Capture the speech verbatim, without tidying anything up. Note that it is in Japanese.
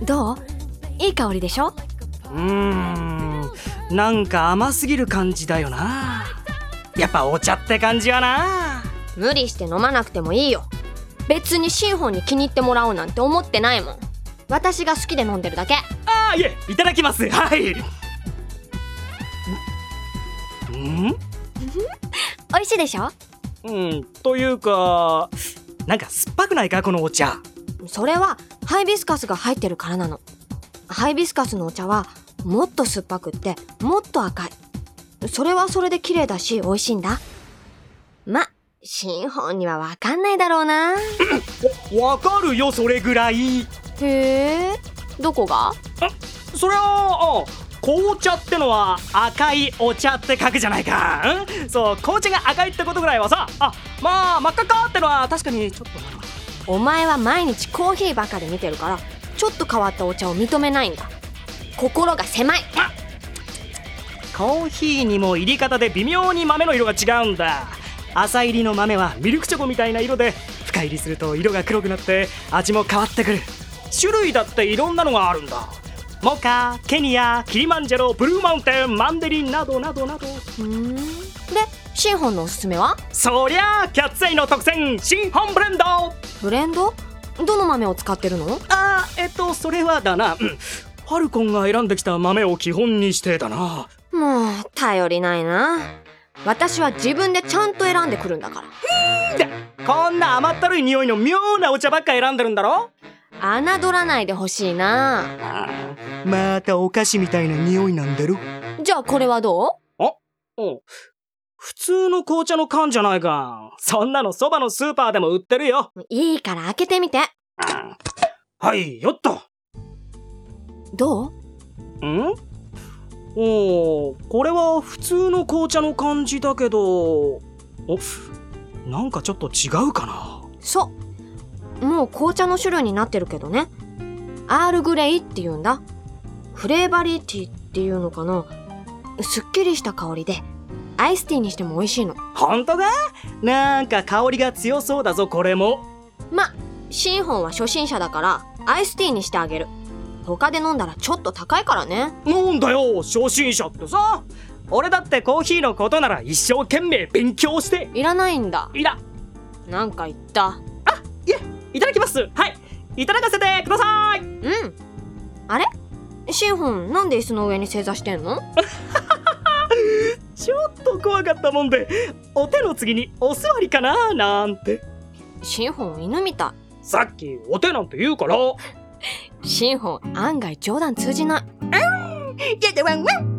どう？いい香りでしょ？ うーん、なんか甘すぎる感じだよな。やっぱお茶って感じはな。 無理して飲まなくてもいいよ。別にシンフォンに気に入ってもらおうなんて思ってないもん。私が好きで飲んでるだけ。 あーいえ、いただきます。はい。ん？ 美味しいでしょ？ うん、というか、なんか酸っぱくないかこのお茶。 それはハイビスカスが入ってるからなの。ハイビスカスのお茶はもっと酸っぱくってもっと赤い。それはそれで綺麗だし美味しいんだ。ま、シンフォンにはわかんないだろうな。 わかるよ、それぐらい。 へえ、どこが？ そりゃあ、紅茶ってのは赤いお茶って書くじゃないか。んそう、紅茶が赤いってことぐらいはさ、あ、まあ真っ赤っかってのは確かにちょっとな。 お前は毎日コーヒーばかり見てるからちょっと変わったお茶を認めないんだ。心が狭い。 コーヒーにも入り方で微妙に豆の色が違うんだ。浅入りの豆はミルクチョコみたいな色で、深入りすると色が黒くなって味も変わってくる。種類だっていろんなのがあるんだ。モカ、ケニア、キリマンジャロ、ブルーマウンテン、マンデリンなどなどなど。 うーん。で、シンフォンのおすすめは？ そりゃあキャッツアイの特選シンフォンブレンド。 ブレンド？どの豆を使ってるの？ あー、えっとそれはだな、うん、ファルコンが選んできた豆を基本にしてだな。 もう頼りないな。私は自分でちゃんと選んでくるんだから。 ってこんな甘ったるい匂いの妙なお茶ばっか選んでるんだろ。 侮らないでほしいな。 またお菓子みたいな匂いなんだろ。 じゃあこれはどう？ あ、うん、普通の紅茶の缶じゃないか。そんなのそばのスーパーでも売ってるよ。 いいから開けてみて。 はいよっと。 どう？ ん？おー、これは普通の紅茶の感じだけど、お、なんかちょっと違うかな。 そう、もう紅茶の種類になってるけどね。アールグレイって言うんだ。フレーバリーティーっていうのかな。すっきりした香りでアイスティーにしても美味しいの。 ほんとか？なんか香りが強そうだぞこれも。 ま、シンフォンは初心者だからアイスティーにしてあげる。他で飲んだらちょっと高いからね。 なんだよ初心者ってさ。俺だってコーヒーのことなら一生懸命勉強して。 いらないんだ。 いらなんか言った。 あ、いえ、いただきます。はい、いただかせてください。うん。 あれ？シンフォンなんで椅子の上に正座してんの？ ちょっと怖かったもんで、お手の次にお座りかななんて。 シンフォン犬みたい。さっきお手なんて言うから。 シンフォン案外冗談通じない。 あん、やだワンワン。